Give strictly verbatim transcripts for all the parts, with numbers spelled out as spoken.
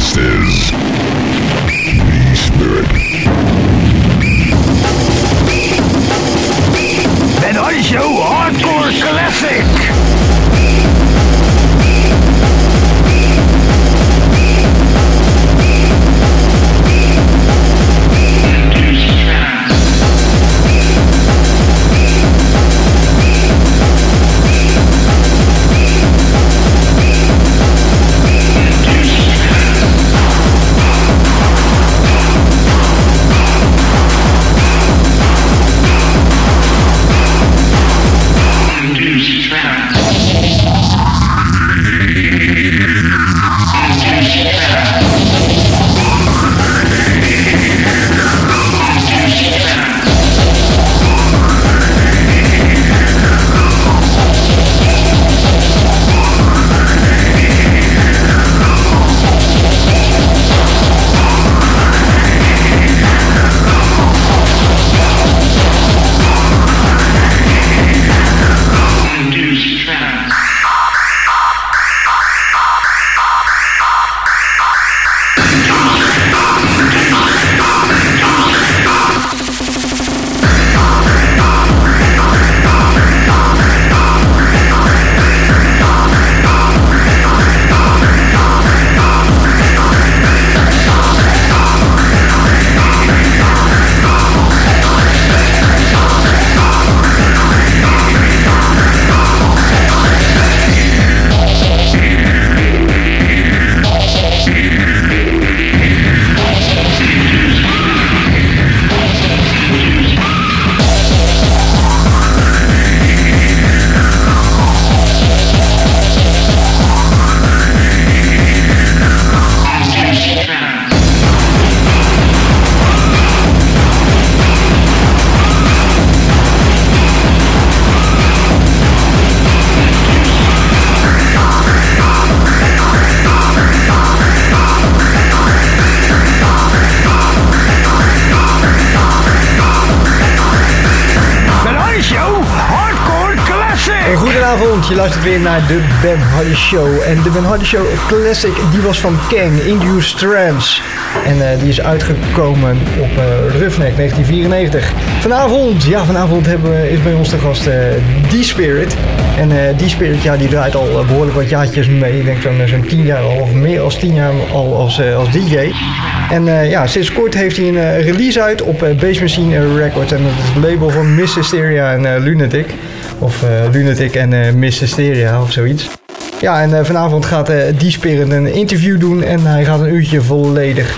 This is D-Spirit. Ben Hardy Show Hardcore Classic. Je luistert weer naar de Ben Hardy Show. En de Ben Hardy Show Classic, die was van Kang, Induced Trance. En uh, die is uitgekomen op uh, Roughneck negentien vierennegentig. Vanavond, ja vanavond hebben we, is bij ons de gast uh, D-Spirit. En uh, D-Spirit, ja die draait al uh, behoorlijk wat jaartjes mee. Ik denk zo'n zo'n tien jaar al, of meer als tien jaar al als, uh, als D J. En uh, ja, sinds kort heeft hij een uh, release uit op uh, Bass Machine Records. En dat is het label van Miss Hysteria en uh, Lunatic. Of uh, Lunatic en uh, Miss Hysteria of zoiets. Ja, en uh, vanavond gaat uh, D-Spirit een interview doen en hij gaat een uurtje volledig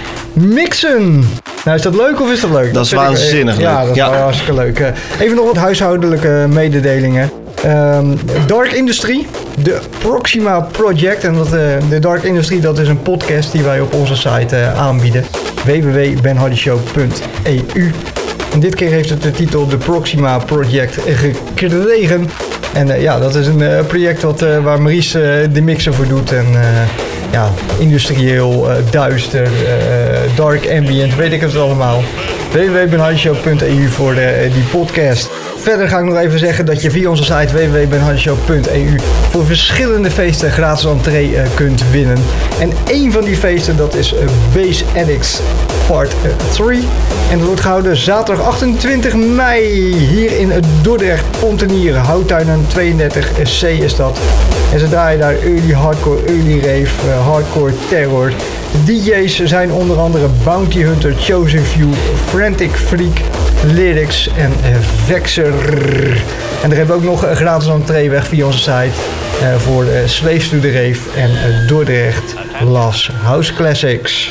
mixen. Nou, is dat leuk of is dat leuk? Dat, dat is waanzinnig ik, leuk. Ja, dat is ja. hartstikke leuk. Uh, even nog wat huishoudelijke mededelingen. Um, Dark Industry, de Proxima Project. En dat, uh, de Dark Industry, dat is een podcast die wij op onze site uh, aanbieden. w w w punt ben hardy show punt e u. En dit keer heeft het de titel The Proxima Project gekregen. En uh, ja, dat is een uh, project wat, uh, waar Maurice uh, de mixer voor doet. En uh, ja, industrieel, uh, duister, uh, dark ambient, weet ik het allemaal. w w w punt ben hardy show punt e u voor de, uh, die podcast. Verder ga ik nog even zeggen dat je via onze site w w w punt hardy show punt e u voor verschillende feesten gratis entree uh, kunt winnen. En één van die feesten, dat is uh, Bass Addicts Part drie. En dat wordt gehouden zaterdag achtentwintig mei hier in Dordrecht, Pontenier, Houttuinen tweeëndertig C is dat. En ze draaien daar early hardcore, early rave, uh, hardcore terror. D J's zijn onder andere Bounty Hunter, Chosen Few, Frantic Freak, Lyrics en uh, Vexer. En daar hebben we ook nog een gratis entree weg via onze site uh, voor uh, Slaves to the Rave en uh, Dordrecht Loves House Classics.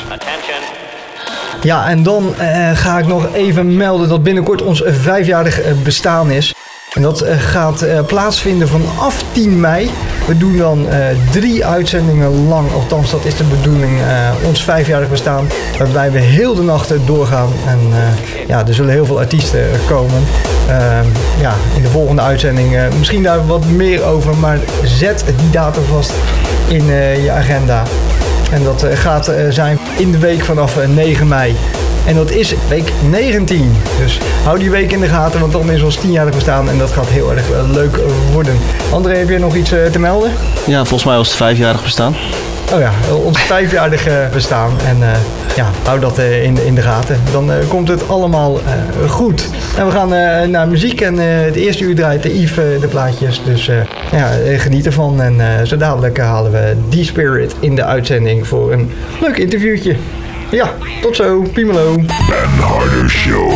Ja, en dan uh, ga ik nog even melden dat binnenkort ons uh, vijfjarig uh, bestaan is. En dat uh, gaat uh, plaatsvinden vanaf tien mei. We doen dan uh, drie uitzendingen lang, althans dat is de bedoeling, uh, ons vijfjarig bestaan. Waarbij we heel de nacht doorgaan. En uh, ja, er zullen heel veel artiesten komen. Uh, ja, in de volgende uitzending uh, misschien daar wat meer over. Maar zet die datum vast in uh, je agenda. En dat uh, gaat uh, zijn in de week vanaf uh, negen mei. En dat is week negentien. Dus hou die week in de gaten, want dan is ons tienjarig bestaan. En dat gaat heel erg uh, leuk worden. André, heb je nog iets uh, te melden? Ja, volgens mij was het vijfjarig bestaan. oh ja, ons vijfjarige bestaan. En uh, ja, hou dat uh, in, in de gaten. Dan uh, komt het allemaal uh, goed. En we gaan uh, naar muziek. En uh, het eerste uur draait de Yves uh, de plaatjes. Dus uh, ja, geniet ervan. En uh, zo dadelijk uh, halen we D-Spirit in de uitzending voor een leuk interviewtje. Ja, tot zo. Piemelo. Ben Harder Show.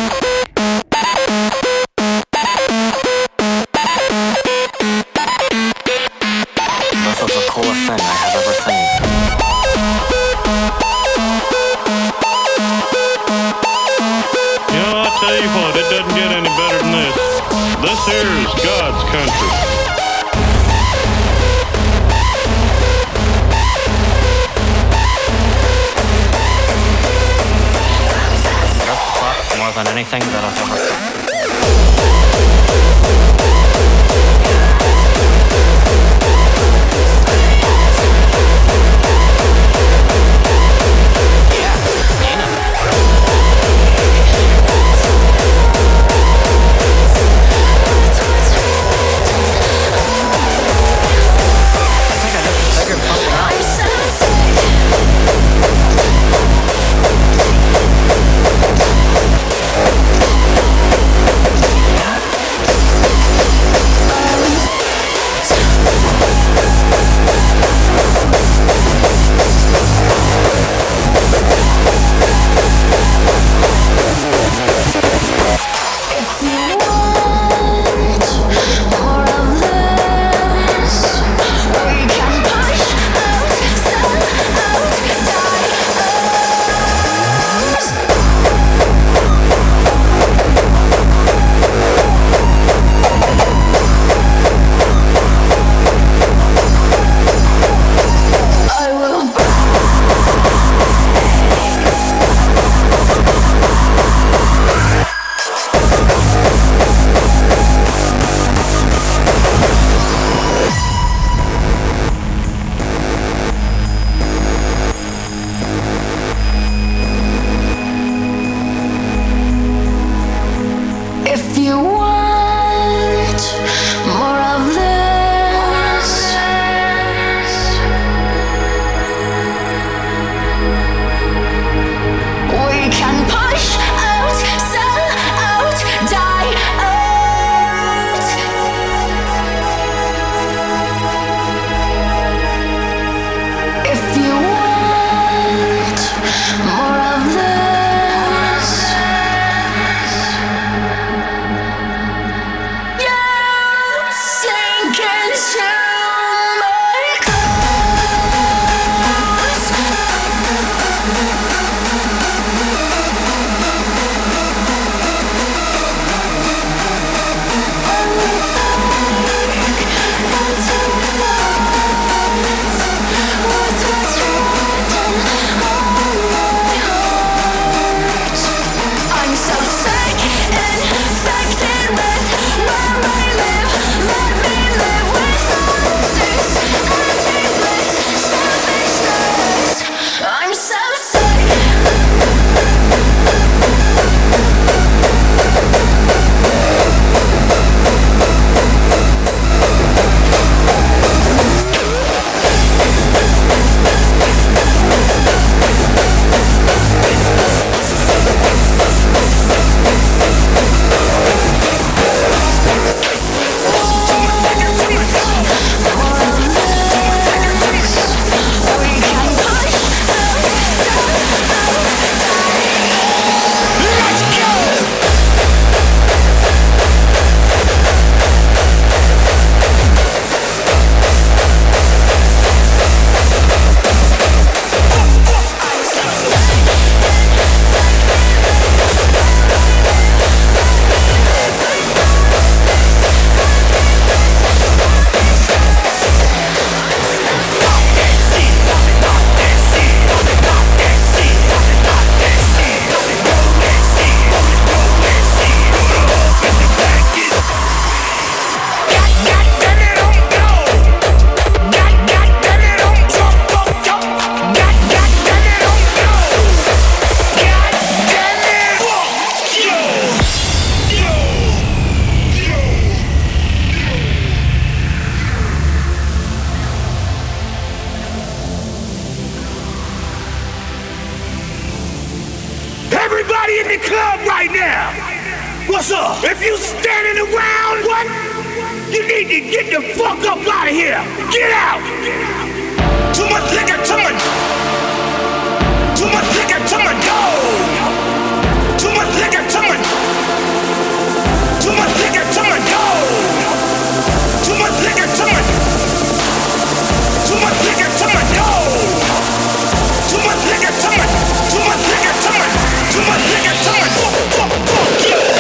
Than anything that I've ever seen. Everybody in the club right now. What's up? If you standing around, what? You need to get the fuck up out of here. Get out. Too much liquor to my. Too much liquor to my dog. Too much liquor to my. Too much liquor to my dog. Too much liquor to my. Too much liquor to my dog. Too much liquor to my. Too much liquor to my. Too much liquor to my. Fuck, fuck, fuck, yeah.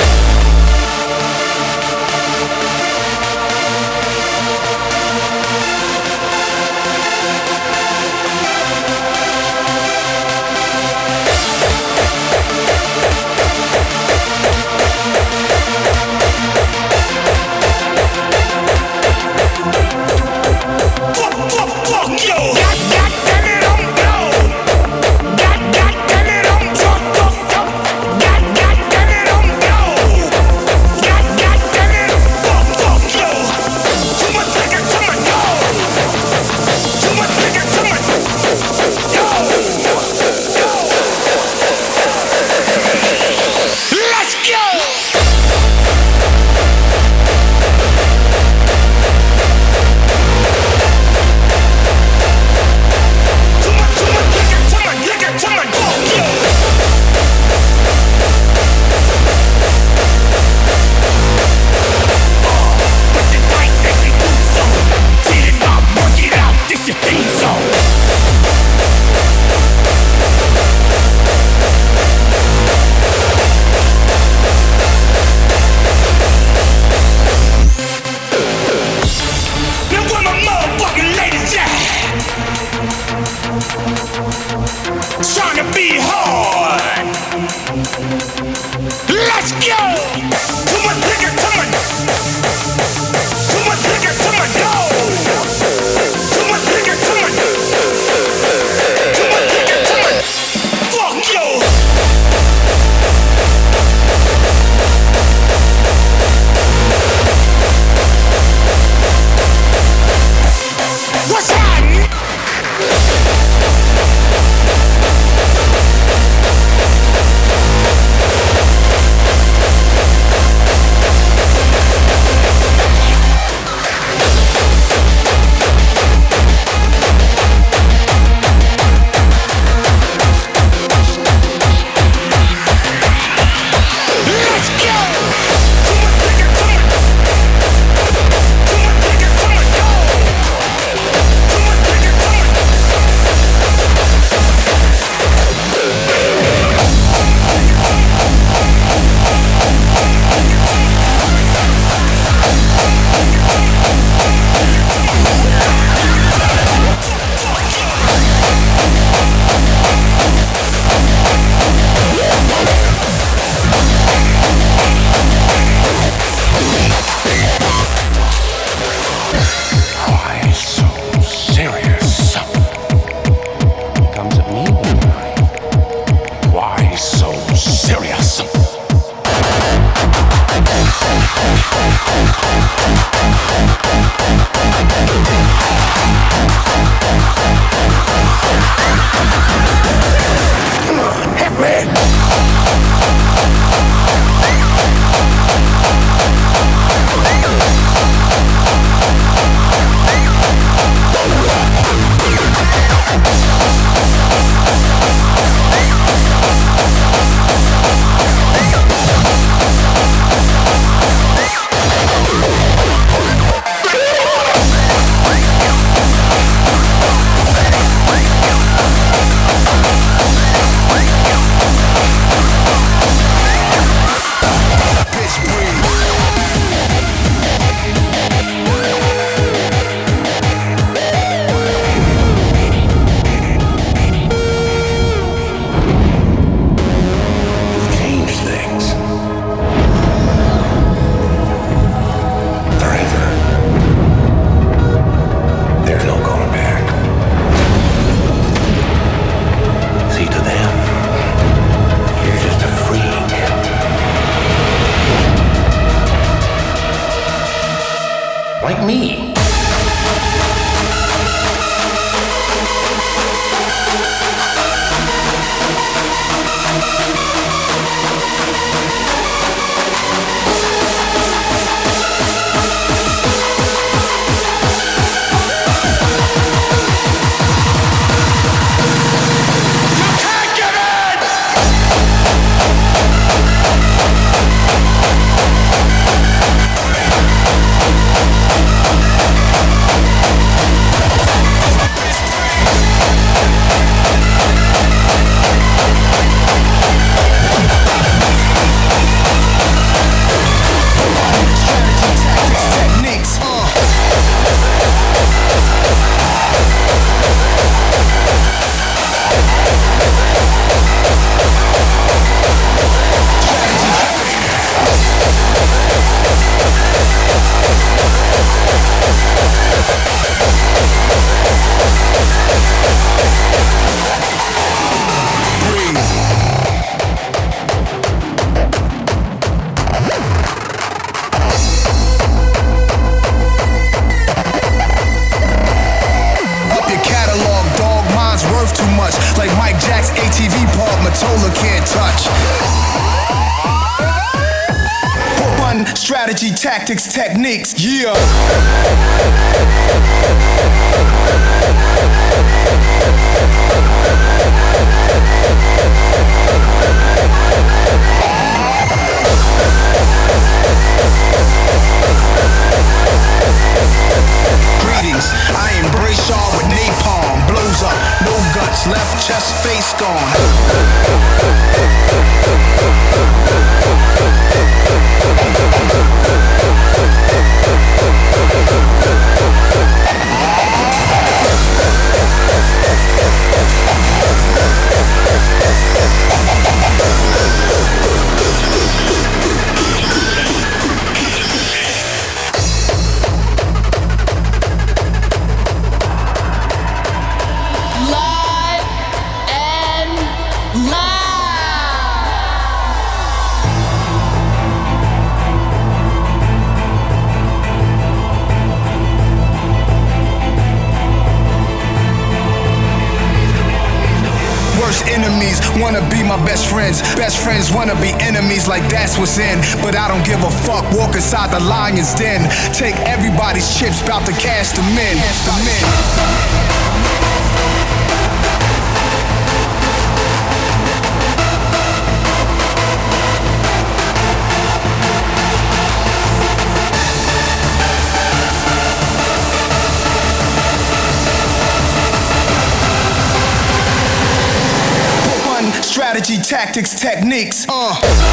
like me. strategy, tactics, techniques, yeah. Greetings, I embrace y'all with napalm. Blows up, no guts, left chest, face gone. Enemies wanna be my best friends. Best friends wanna be enemies, like that's what's in. But I don't give a fuck, walk inside the lion's den. Take everybody's chips, bout to cash them in. Them in. Strategy, tactics, techniques, uh.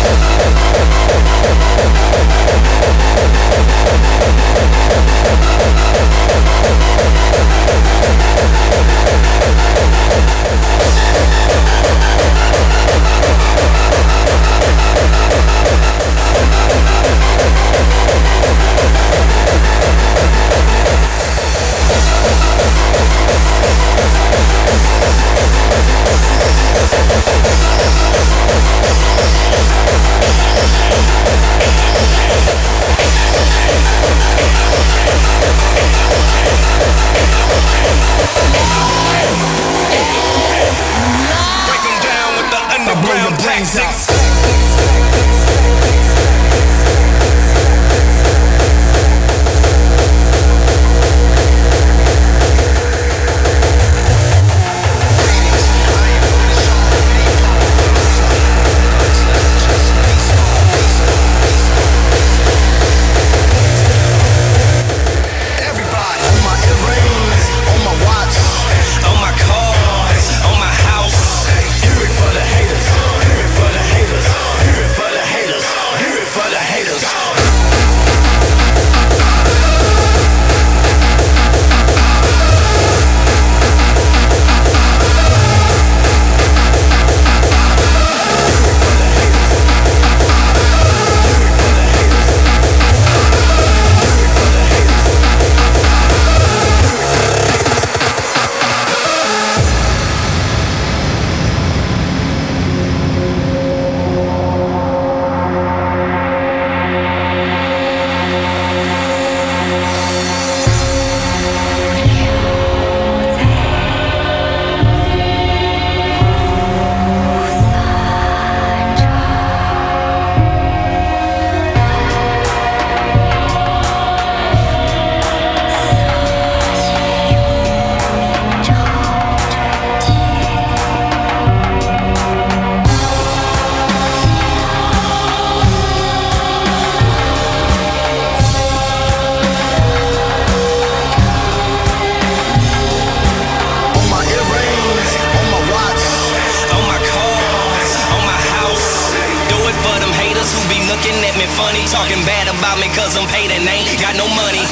Talking bad about me cause I'm paid and ain't got no money.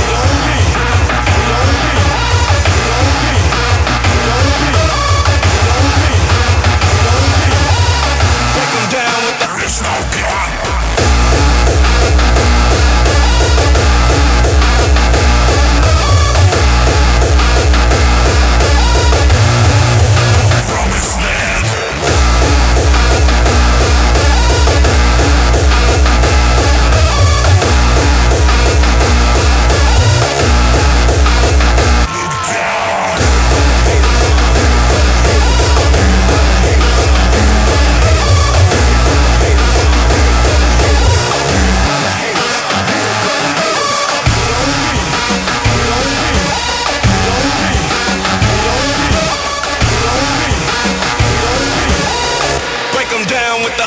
Break them down with the There's no God. Promised land.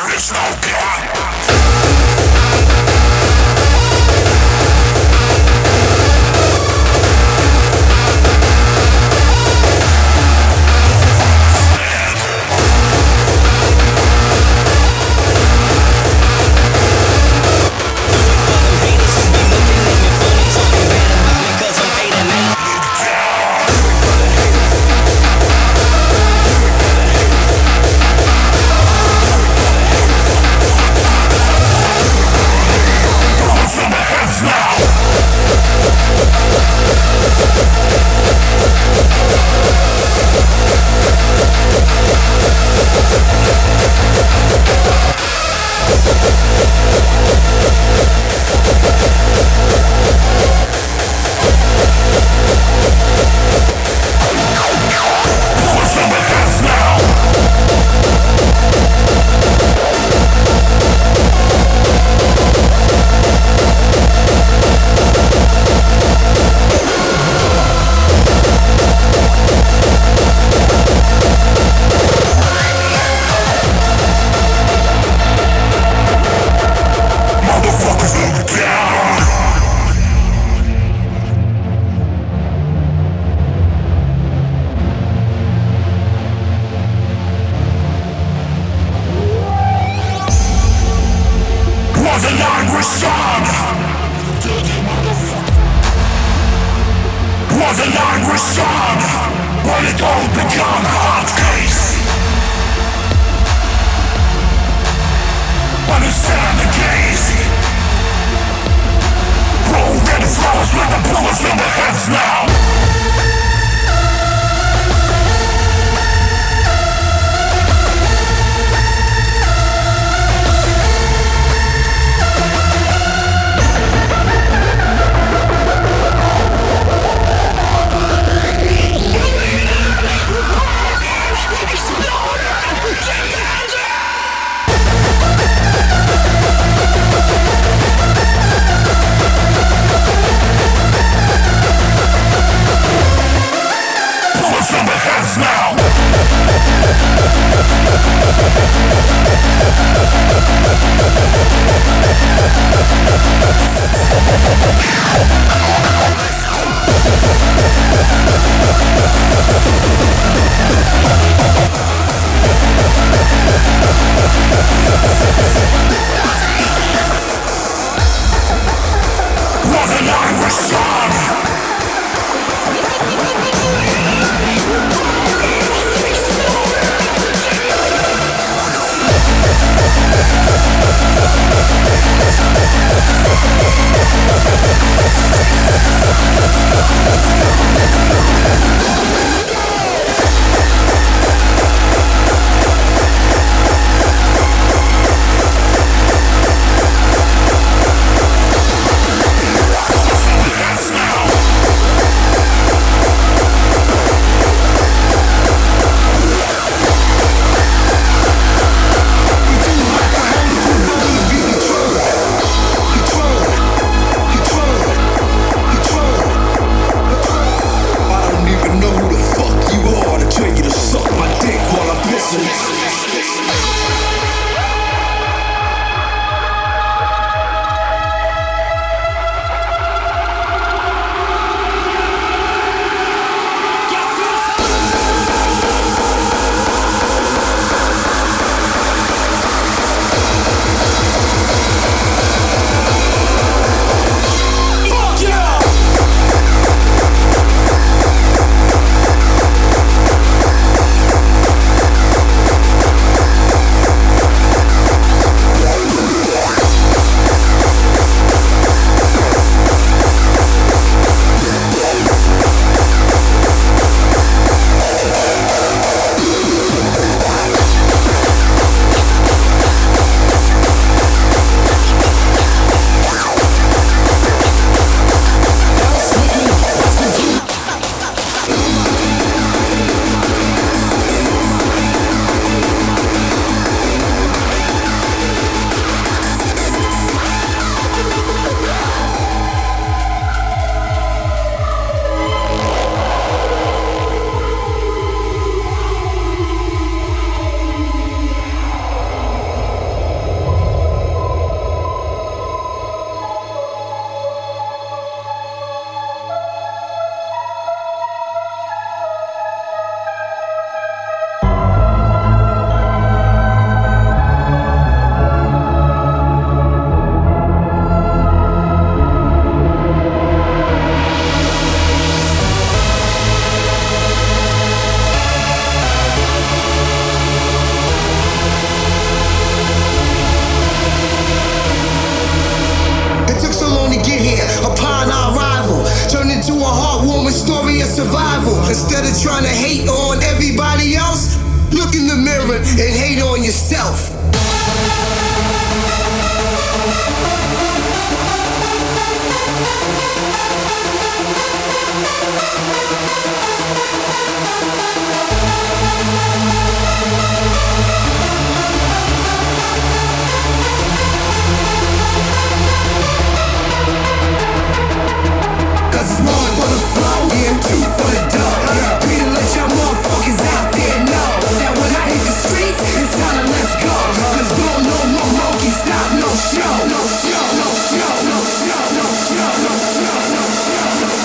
Explode! survival. Instead of trying to hate on everybody else, look in the mirror and hate on yourself. Cause it's one for the flow, yeah, and two for the dough. We to let y'all motherfuckers out there know that when I hit the streets, it's time to let's go. Cause don't no more monkey stop, no show, no show, no show, no show, no show, no show, no show, no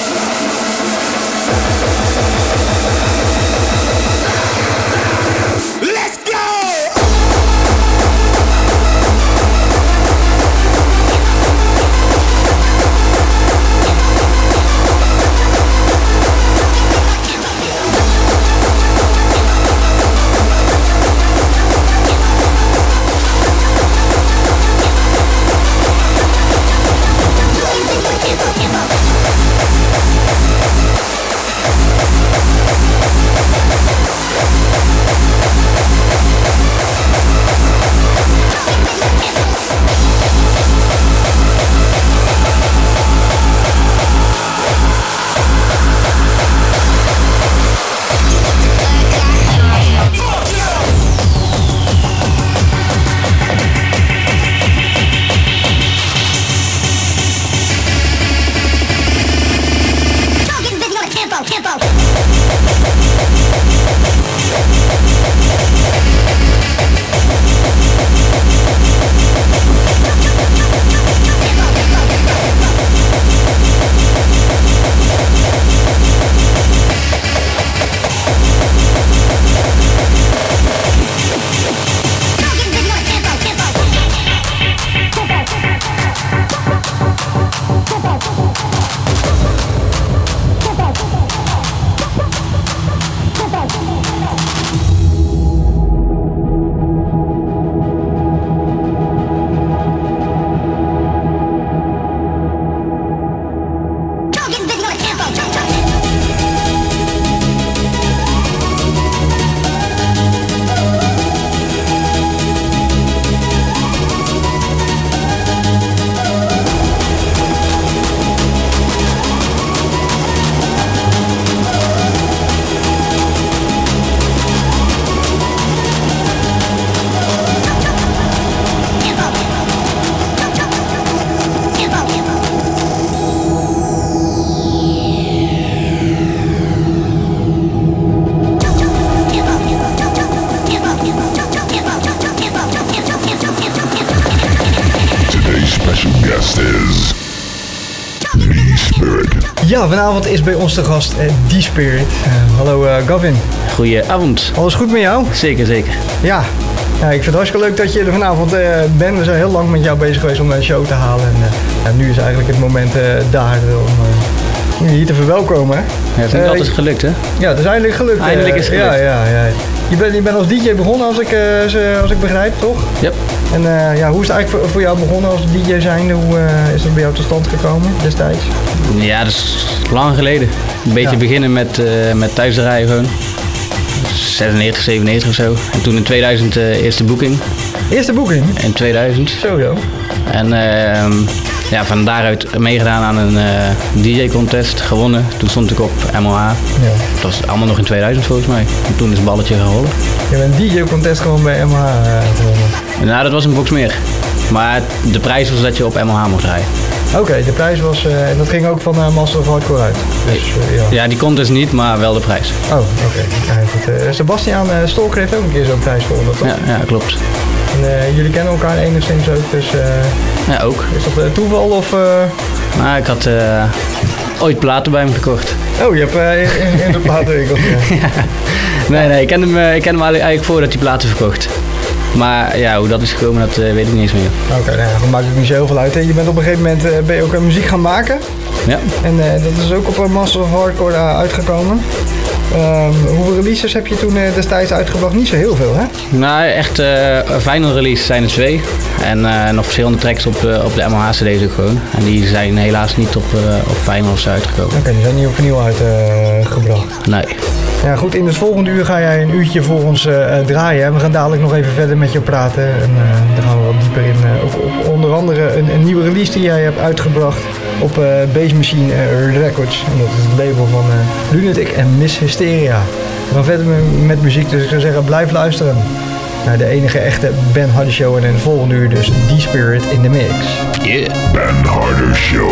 show. Let's go! Ja, vanavond is bij ons de gast uh, D-Spirit. Uh, hallo uh, Gavin. Goedenavond. Alles goed met jou? Zeker, zeker. Ja. Ja, ik vind het hartstikke leuk dat je er vanavond uh, bent. We zijn heel lang met jou bezig geweest om een show te halen. En uh, ja, nu is eigenlijk het moment uh, daar om uh, je hier te verwelkomen. Ja, het is niet uh, altijd gelukt, hè? Ja, het is eindelijk gelukt. Eindelijk uh, is het gelukt. Ja, ja, ja. Je bent, je bent als D J begonnen, als ik, uh, als ik begrijp, toch? Yep. En uh, ja, hoe is het eigenlijk voor, voor jou begonnen als D J zijnde? Hoe uh, is dat bij jou tot stand gekomen destijds? Ja, dat is lang geleden. Een beetje ja. beginnen met, uh, met thuisdraaien gewoon. zesennegentig, zevenennegentig of zo. En toen in tweeduizend uh, eerste boeking. Eerste boeking? In tweeduizend. Zo joh. En uh, ja, van daaruit meegedaan aan een uh, D J-contest, gewonnen. Toen stond ik op M O H. Ja. Dat was allemaal nog in tweeduizend volgens mij. En toen is het balletje geholpen. Je bent een D J-contest gewoon bij M O H uh, gewonnen? Nou, dat was een Boxmeer. Maar de prijs was dat je op M O H mocht rijden. Oké, okay, de prijs was, uh, en dat ging ook van uh, Master of Hardcore uit? Dus, uh, ja. ja, die contest niet, maar wel de prijs. Oh, oké. Okay. Ja, uh, Sebastiaan uh, Stolker heeft ook een keer zo'n prijs gewonnen, toch? Ja, ja, klopt. En uh, jullie kennen elkaar enigszins ook, dus... Uh, ja, ook. Is dat uh, toeval of... Uh... Nou, ik had uh, ooit platen bij hem gekocht. Oh, je hebt uh, in, in de platenwinkel. Ja. ja. Nee, nee, ik ken hem, uh, ik ken hem eigenlijk voordat hij platen verkocht. Maar ja, hoe dat is gekomen, dat uh, weet ik niet eens meer. Oké, okay, nou ja, dat maakt het niet zo heel veel uit. Je bent op een gegeven moment uh, ben je ook uh, muziek gaan maken. Ja. En uh, dat is ook op een Master of Hardcore uh, uitgekomen. Um, hoeveel releases heb je toen uh, destijds uitgebracht? Niet zo heel veel, hè? Nou, echt uh, final release zijn er twee. En uh, nog verschillende tracks op, uh, op de M L H C D's ook gewoon. En die zijn helaas niet op, uh, op finals uitgekomen. Oké, okay, die zijn niet opnieuw uitgebracht. Uh, nee. Ja goed, in het volgende uur ga jij een uurtje voor ons uh, draaien. We gaan dadelijk nog even verder met je praten. En uh, daar gaan we wat dieper in. Uh, op, op onder andere een, een nieuwe release die jij hebt uitgebracht op uh, Bass Machine uh, Records. En dat is het label van uh, Lunatic en Miss Hysteria. We gaan verder met, met muziek, dus ik zou zeggen blijf luisteren naar de enige echte Ben Harder Show. En in het volgende uur dus D-Spirit in the mix. Yeah. Ben Harder Show.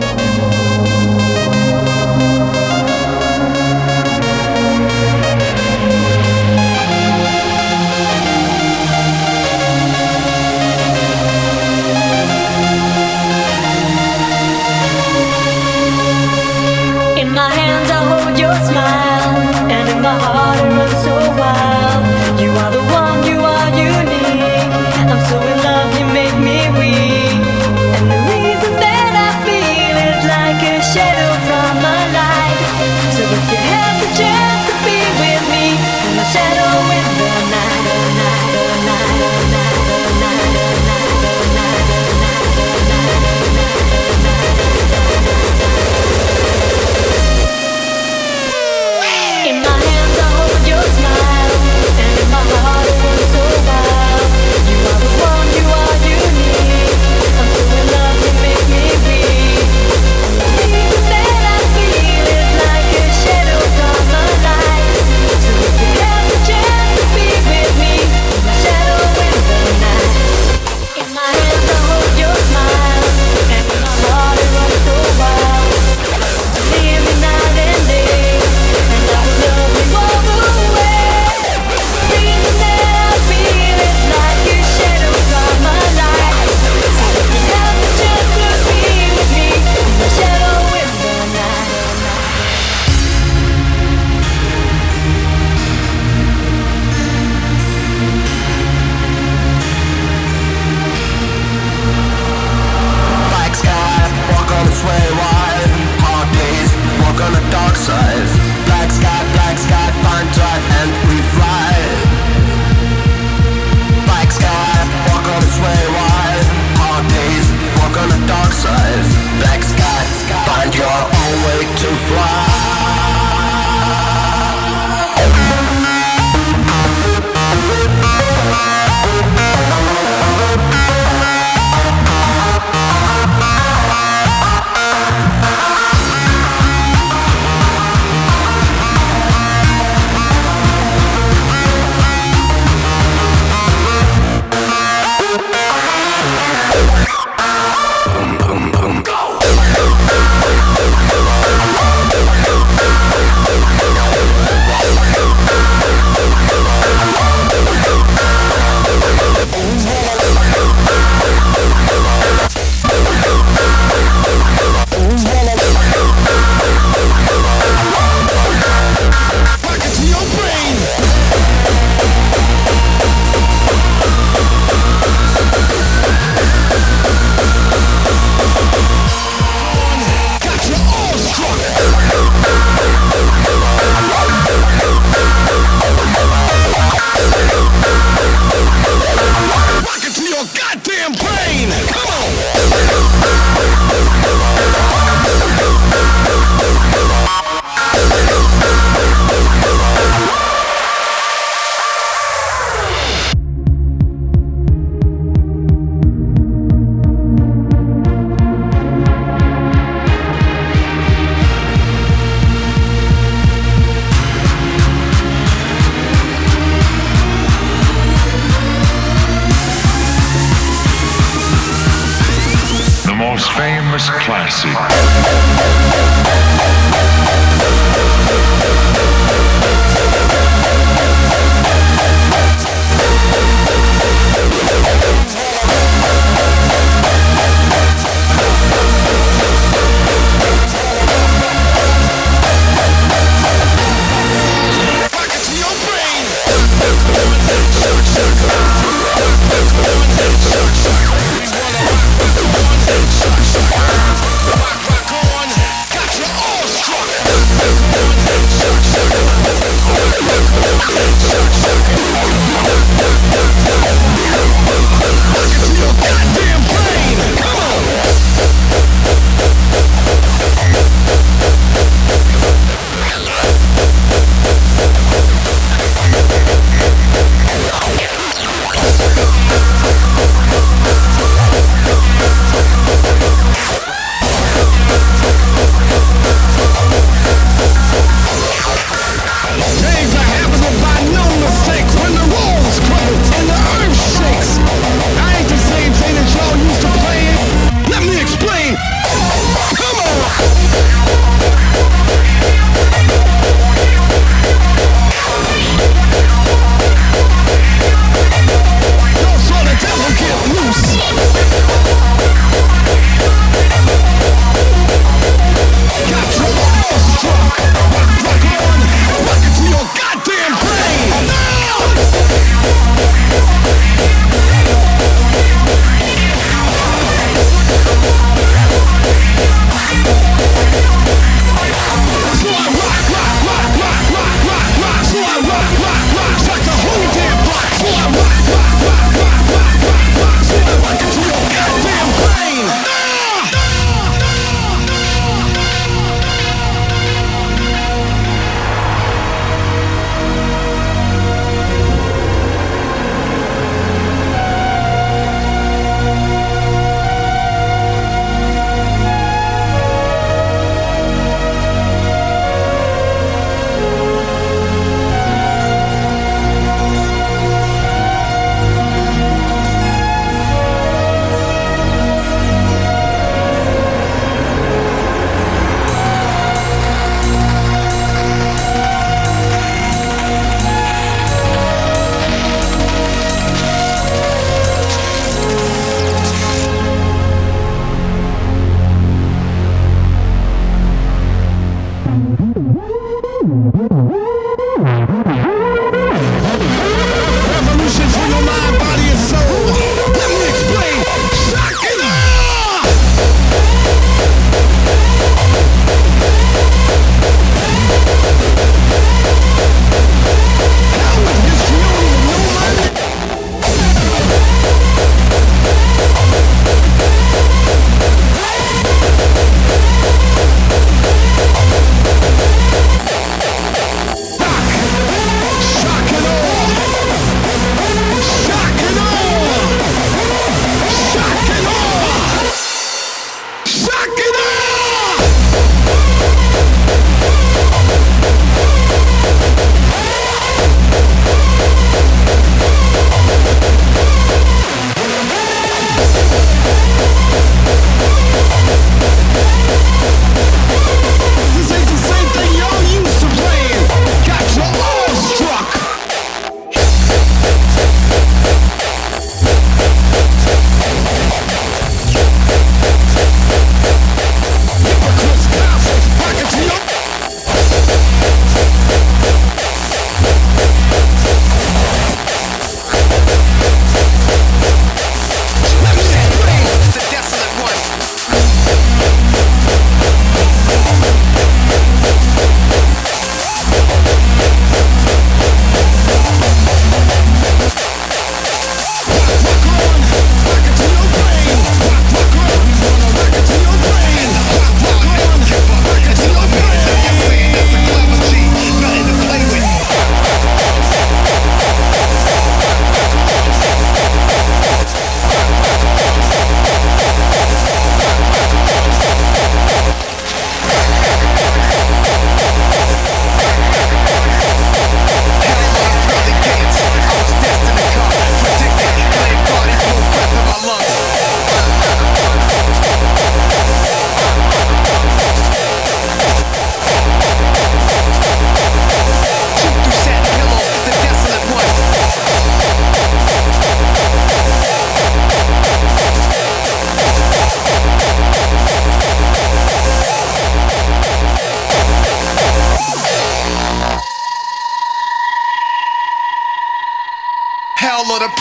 famous classic. Rock, rock on, got you all.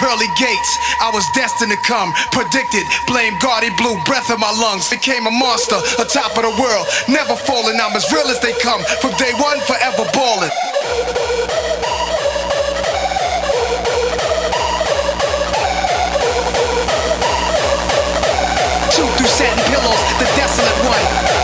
pearly gates. I was destined to come, predicted. Blame God, he blew breath in my lungs. Became a monster, atop of the world, never falling. I'm as real as they come. From day one, forever ballin'. Shoot through satin pillows, the desolate one.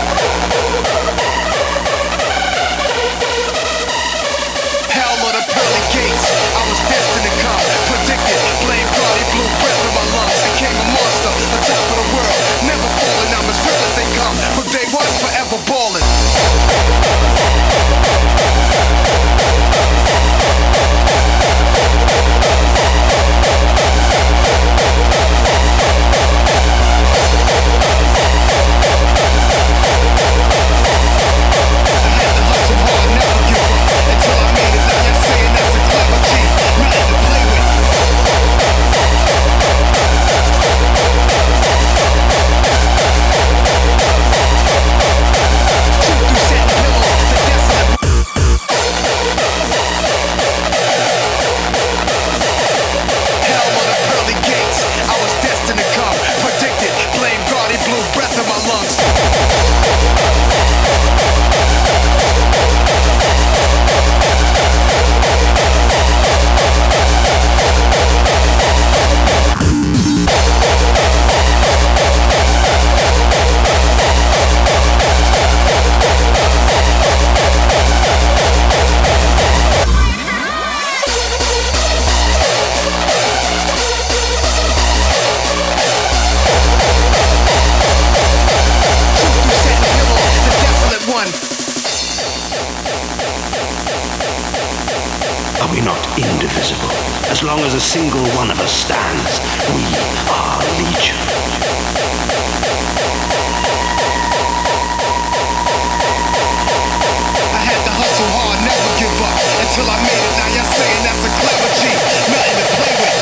Hell of the pearly gates. I was destined to come, predicted. Blame God, he blew breath in my lungs. Became a monster, atop of the world, never falling. I'm as real as they come. From day one, forever ballin'. As long as a single one of us stands, we are legion. I had to hustle hard, never give up until I made it. Now you're saying that's a clever G, nothing to play with.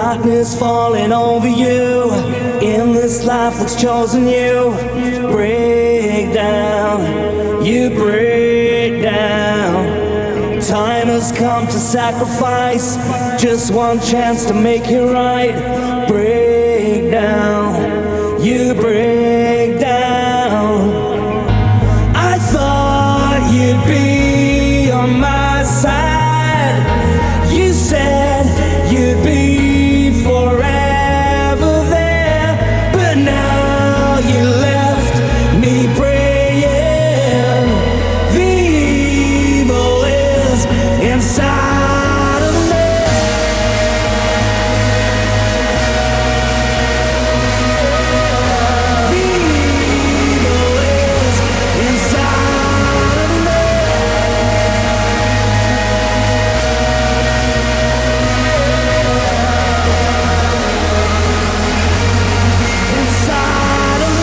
darkness falling over you. In this life that's chosen you, break down, you break down. Time has come to sacrifice, just one chance to make it right. Break down, you break down. I thought you'd be on my side. You said you'd be forever there, but now you left me praying. The evil is inside of me. The evil is inside of me. Inside of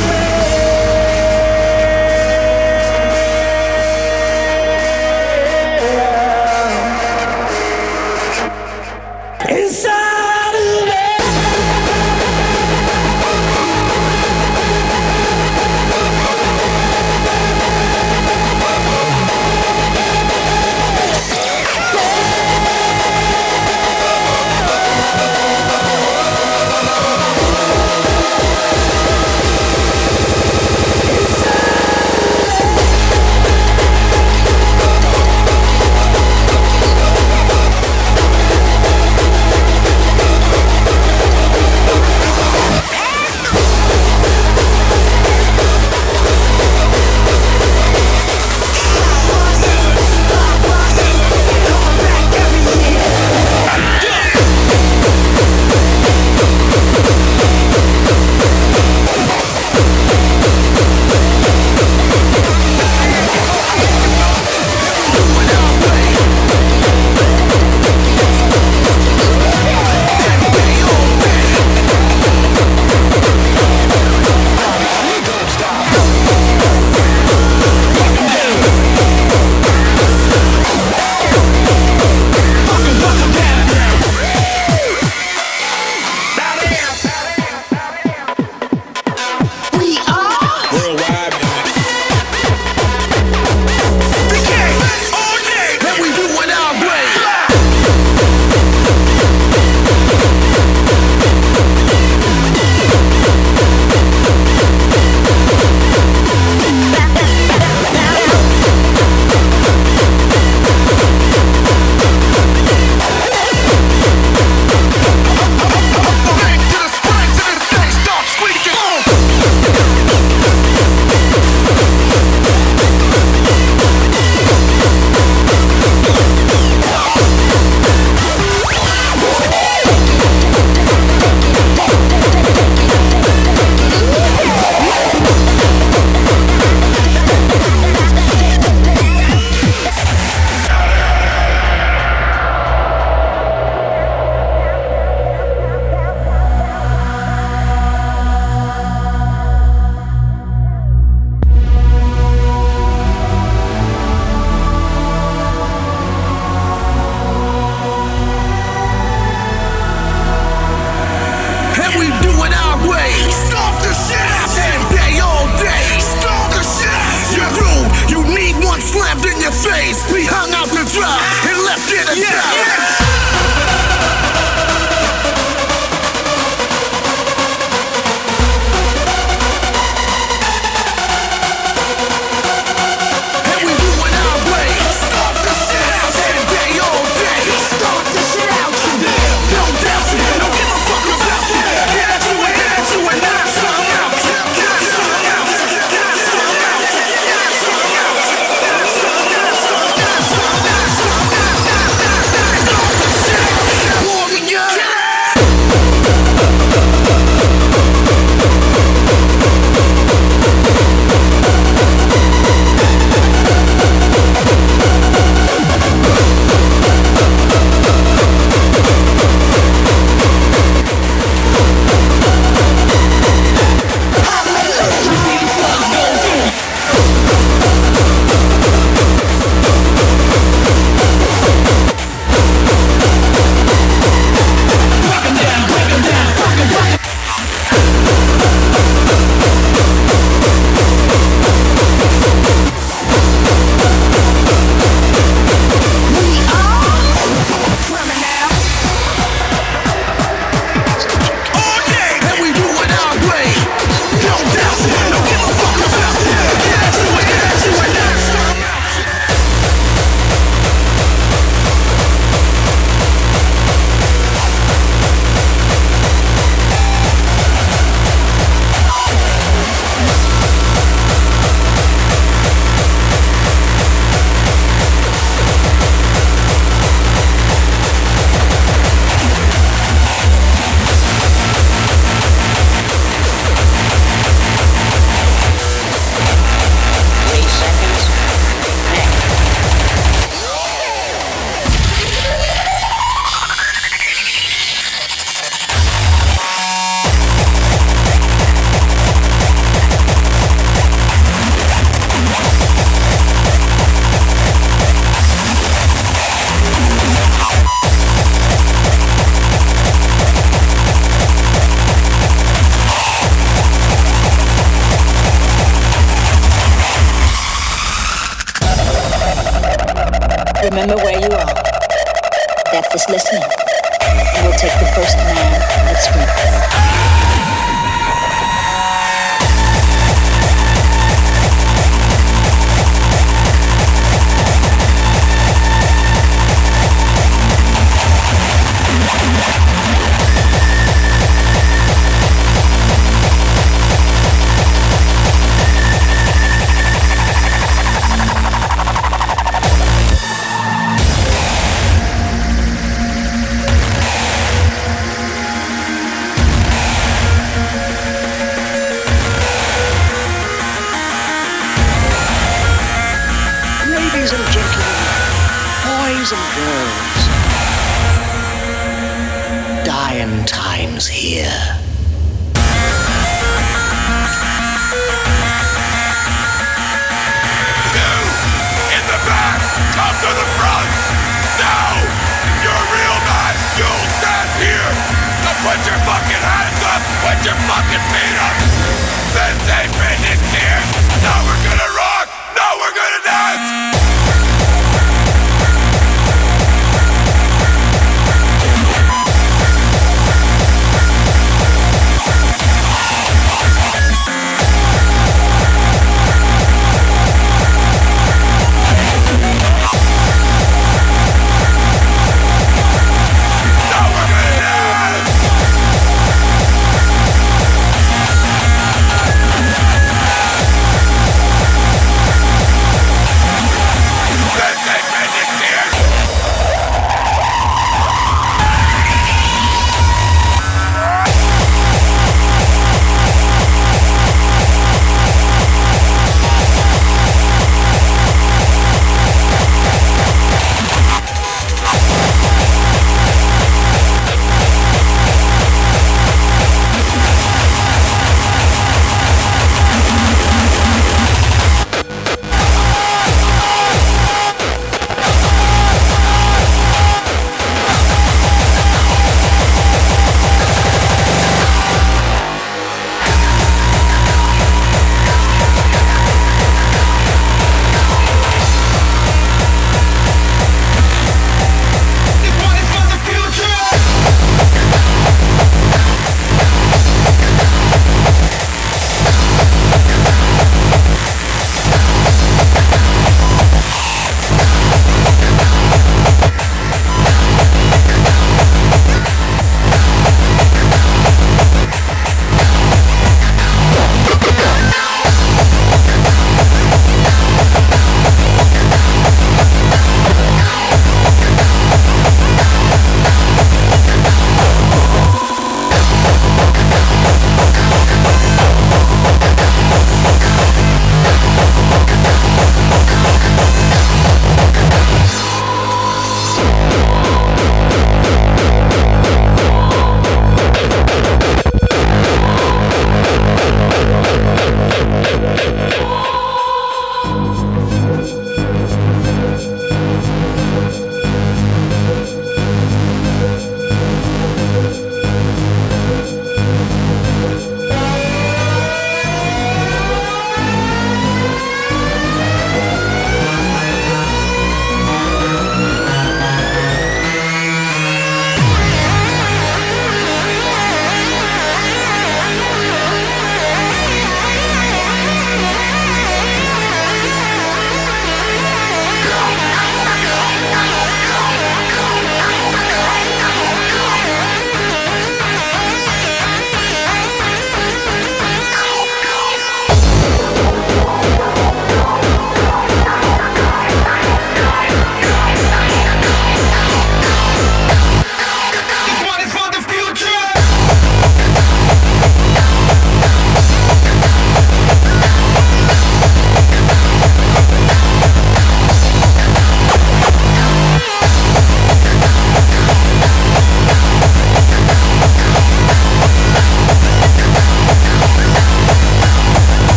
me. Inside of me. We hung out to dry and left in a yeah, yeah. Remember where you are. Death is listening. And we'll take the first man that sprints. Ladies and gentlemen, boys and girls, dying times here. You, in the back, come to the front. Now, if you're a real man, you'll stand here. Now put your fucking hands up, put your fucking feet up. Then say